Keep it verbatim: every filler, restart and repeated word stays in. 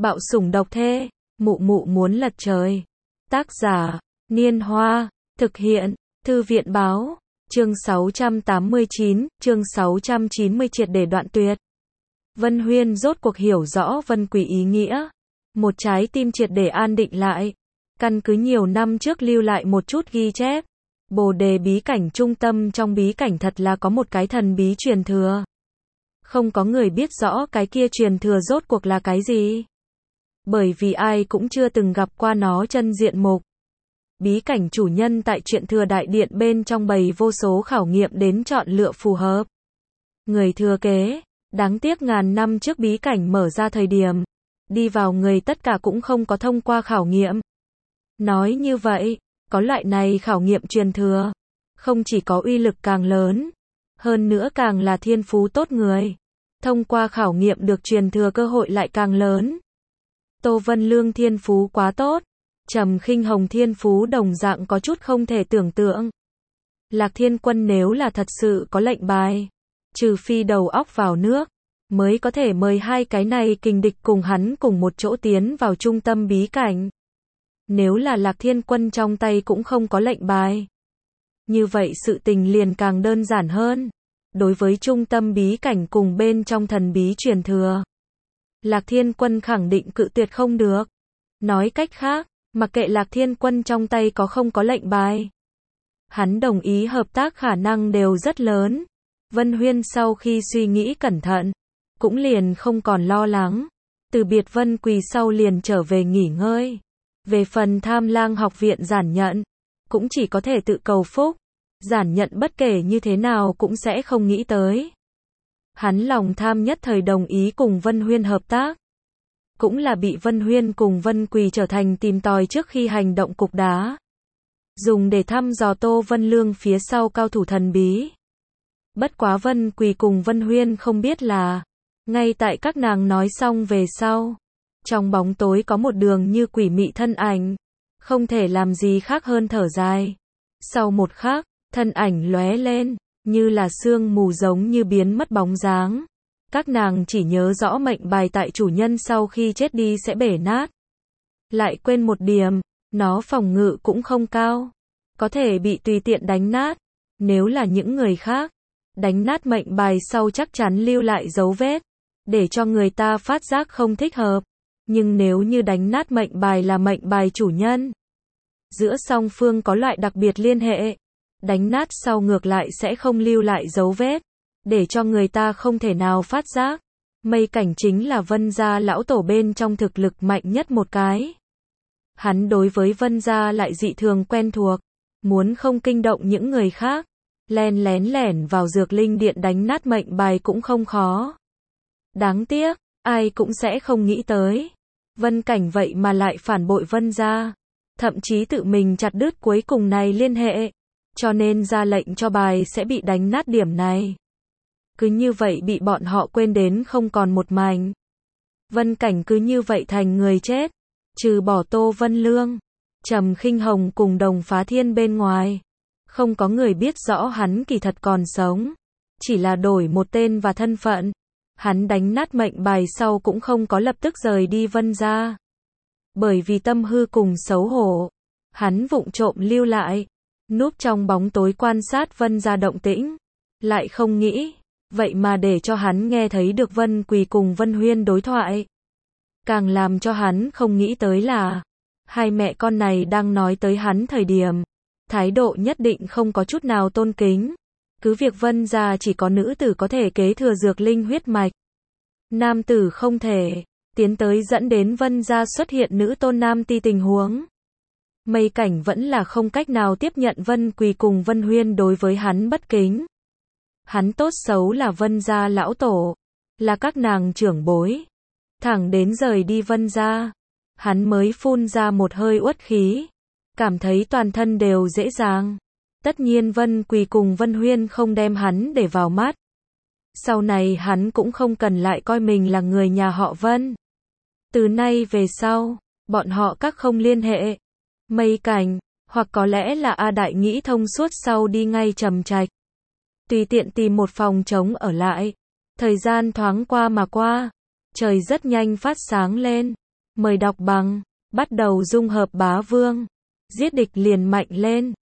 Bạo sủng độc thê, mụ mụ muốn lật trời. Tác giả, Niên Hoa, thực hiện, Thư viện báo, chương sáu trăm tám mươi chín, chương sáu trăm chín mươi triệt để đoạn tuyệt. Vân Huyên rốt cuộc hiểu rõ Vân Quỳ ý nghĩa. Một trái tim triệt để an định lại. Căn cứ nhiều năm trước lưu lại một chút ghi chép. Bồ đề bí cảnh trung tâm trong bí cảnh thật là có một cái thần bí truyền thừa. Không có người biết rõ cái kia truyền thừa rốt cuộc là cái gì. Bởi vì ai cũng chưa từng gặp qua nó chân diện mục. Bí cảnh chủ nhân tại truyện thừa đại điện bên trong bày vô số khảo nghiệm đến chọn lựa phù hợp. Người thừa kế, đáng tiếc ngàn năm trước bí cảnh mở ra thời điểm, đi vào người tất cả cũng không có thông qua khảo nghiệm. Nói như vậy, có loại này khảo nghiệm truyền thừa, không chỉ có uy lực càng lớn, hơn nữa càng là thiên phú tốt người. Thông qua khảo nghiệm được truyền thừa cơ hội lại càng lớn. Tô Vân Lương thiên phú quá tốt, Trầm Khinh Hồng thiên phú đồng dạng có chút không thể tưởng tượng. Lạc Thiên Quân nếu là thật sự có lệnh bài, trừ phi đầu óc vào nước, mới có thể mời hai cái này kình địch cùng hắn cùng một chỗ tiến vào trung tâm bí cảnh. Nếu là Lạc Thiên Quân trong tay cũng không có lệnh bài, như vậy sự tình liền càng đơn giản hơn. Đối với trung tâm bí cảnh cùng bên trong thần bí truyền thừa, Lạc Thiên Quân khẳng định cự tuyệt không được. Nói cách khác, mặc kệ Lạc Thiên Quân trong tay có không có lệnh bài, hắn đồng ý hợp tác khả năng đều rất lớn. Vân Huyên sau khi suy nghĩ cẩn thận, cũng liền không còn lo lắng. Từ biệt Vân Quỳ sau liền trở về nghỉ ngơi. Về phần Tham Lang học viện giản nhận, cũng chỉ có thể tự cầu phúc. Giản nhận bất kể như thế nào cũng sẽ không nghĩ tới. Hắn lòng tham nhất thời đồng ý cùng Vân Huyên hợp tác. Cũng là bị Vân Huyên cùng Vân Quỳ trở thành tìm tòi trước khi hành động cục đá. Dùng để thăm dò Tô Vân Lương phía sau cao thủ thần bí. Bất quá Vân Quỳ cùng Vân Huyên không biết là, ngay tại các nàng nói xong về sau, trong bóng tối có một đường như quỷ mị thân ảnh, không thể làm gì khác hơn thở dài. Sau một khắc, thân ảnh lóe lên, như là sương mù giống như biến mất bóng dáng. Các nàng chỉ nhớ rõ mệnh bài tại chủ nhân sau khi chết đi sẽ bể nát. Lại quên một điểm, nó phòng ngự cũng không cao, có thể bị tùy tiện đánh nát. Nếu là những người khác, đánh nát mệnh bài sau chắc chắn lưu lại dấu vết, để cho người ta phát giác không thích hợp. Nhưng nếu như đánh nát mệnh bài là mệnh bài chủ nhân, giữa song phương có loại đặc biệt liên hệ, đánh nát sau ngược lại sẽ không lưu lại dấu vết, để cho người ta không thể nào phát giác. Mây Cảnh chính là Vân gia lão tổ bên trong thực lực mạnh nhất một cái. Hắn đối với Vân gia lại dị thường quen thuộc, muốn không kinh động những người khác, len lén lẻn vào dược linh điện đánh nát mệnh bài cũng không khó. Đáng tiếc, ai cũng sẽ không nghĩ tới, Vân Cảnh vậy mà lại phản bội Vân gia, thậm chí tự mình chặt đứt cuối cùng này liên hệ, cho nên ra lệnh cho bài sẽ bị đánh nát điểm này. Cứ như vậy bị bọn họ quên đến không còn một mảnh. Vân Cảnh cứ như vậy thành người chết, trừ bỏ Tô Vân Lương, Trầm Khinh Hồng cùng Đồng Phá Thiên bên ngoài, không có người biết rõ hắn kỳ thật còn sống, chỉ là đổi một tên và thân phận. Hắn đánh nát mệnh bài sau cũng không có lập tức rời đi Vân gia, bởi vì tâm hư cùng xấu hổ, hắn vụng trộm lưu lại, núp trong bóng tối quan sát Vân gia động tĩnh, lại không nghĩ, vậy mà để cho hắn nghe thấy được Vân Quỳ cùng Vân Huyên đối thoại. Càng làm cho hắn không nghĩ tới là, hai mẹ con này đang nói tới hắn thời điểm, thái độ nhất định không có chút nào tôn kính. Cứ việc Vân gia chỉ có nữ tử có thể kế thừa dược linh huyết mạch, nam tử không thể, tiến tới dẫn đến Vân gia xuất hiện nữ tôn nam ti tình huống. Mây Cảnh vẫn là không cách nào tiếp nhận Vân Quỳ cùng Vân Huyên đối với hắn bất kính. Hắn tốt xấu là Vân gia lão tổ, là các nàng trưởng bối. Thẳng đến rời đi Vân gia, hắn mới phun ra một hơi uất khí, cảm thấy toàn thân đều dễ dàng. Tất nhiên Vân Quỳ cùng Vân Huyên không đem hắn để vào mắt. Sau này hắn cũng không cần lại coi mình là người nhà họ Vân. Từ nay về sau, bọn họ các không liên hệ. Mây Cảnh, hoặc có lẽ là A Đại nghĩ thông suốt sau đi ngay Trầm Trạch. Tùy tiện tìm một phòng trống ở lại. Thời gian thoáng qua mà qua, trời rất nhanh phát sáng lên. Mời đọc bằng. Bắt đầu dung hợp bá vương. Giết địch liền mạnh lên.